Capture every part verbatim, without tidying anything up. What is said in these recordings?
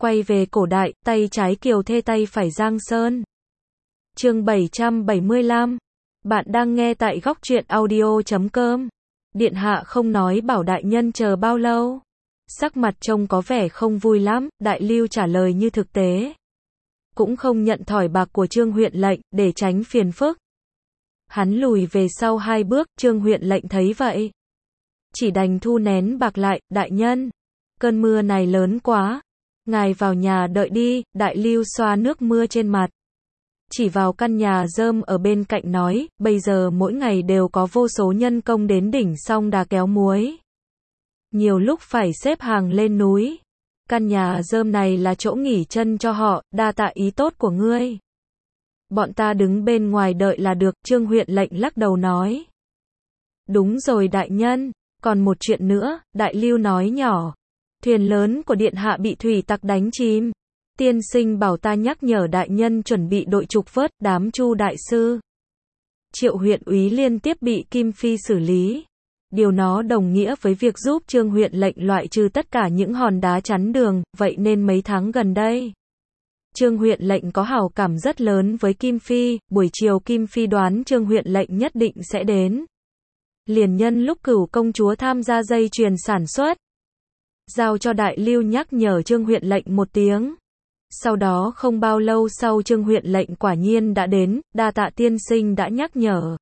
Quay về cổ đại, tay trái Kiều Thê tay phải Giang Sơn. Chương bảy trăm bảy mươi lăm. Bạn đang nghe tại góc truyện audio chấm com. Điện hạ không nói bảo đại nhân chờ bao lâu. Sắc mặt trông có vẻ không vui lắm, Đại Lưu trả lời như thực tế. Cũng không nhận thỏi bạc của Trương huyện lệnh, để tránh phiền phức. Hắn lùi về sau hai bước, Trương huyện lệnh thấy vậy. Chỉ đành thu nén bạc lại, đại nhân. Cơn mưa này lớn quá. Ngài vào nhà đợi đi, Đại Lưu xoa nước mưa trên mặt. Chỉ vào căn nhà rơm ở bên cạnh nói, bây giờ mỗi ngày đều có vô số nhân công đến đỉnh Song Đà kéo muối. Nhiều lúc phải xếp hàng lên núi. Căn nhà rơm này là chỗ nghỉ chân cho họ, đa tạ ý tốt của ngươi. Bọn ta đứng bên ngoài đợi là được, Trương huyện lệnh lắc đầu nói. Đúng rồi đại nhân, còn một chuyện nữa, Đại Lưu nói nhỏ. Thuyền lớn của điện hạ bị thủy tặc đánh chìm. Tiên sinh bảo ta nhắc nhở đại nhân chuẩn bị đội trục vớt đám Chu đại sư. Triệu huyện úy liên tiếp bị Kim Phi xử lý. Điều nó đồng nghĩa với việc giúp Trương huyện lệnh loại trừ tất cả những hòn đá chắn đường, vậy nên mấy tháng gần đây, Trương huyện lệnh có hảo cảm rất lớn với Kim Phi, buổi chiều Kim Phi đoán Trương huyện lệnh nhất định sẽ đến. Liền nhân lúc Cửu công chúa tham gia dây chuyền sản xuất, giao cho Đại Lưu nhắc nhở Trương huyện lệnh một tiếng. Sau đó không bao lâu sau Trương huyện lệnh quả nhiên đã đến, đa tạ tiên sinh đã nhắc nhở.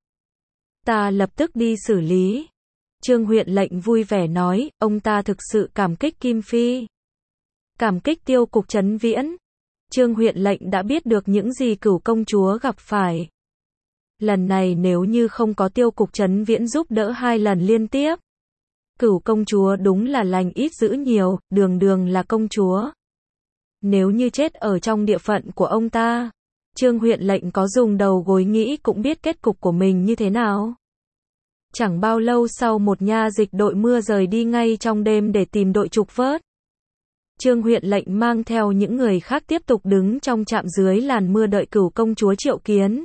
Ta lập tức đi xử lý. Trương huyện lệnh vui vẻ nói, ông ta thực sự cảm kích Kim Phi. Cảm kích Tiêu cục Trấn Viễn. Trương huyện lệnh đã biết được những gì Cửu công chúa gặp phải. Lần này nếu như không có Tiêu cục Trấn Viễn giúp đỡ hai lần liên tiếp, Cửu công chúa đúng là lành ít dữ nhiều, đường đường là công chúa. Nếu như chết ở trong địa phận của ông ta, Trương huyện lệnh có dùng đầu gối nghĩ cũng biết kết cục của mình như thế nào. Chẳng bao lâu sau một nha dịch đội mưa rời đi ngay trong đêm để tìm đội trục vớt. Trương huyện lệnh mang theo những người khác tiếp tục đứng trong trạm dưới làn mưa đợi Cửu công chúa triệu kiến.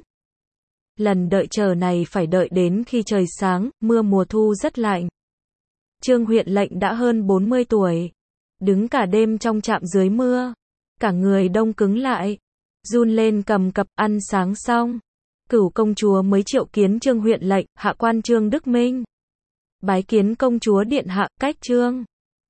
Lần đợi chờ này phải đợi đến khi trời sáng, mưa mùa thu rất lạnh. Trương huyện lệnh đã hơn bốn mươi tuổi, đứng cả đêm trong trạm dưới mưa, cả người đông cứng lại, run lên cầm cập. Ăn sáng xong, Cửu công chúa mới triệu kiến Trương huyện lệnh, hạ quan Trương Đức Minh. Bái kiến công chúa điện hạ, cách Trương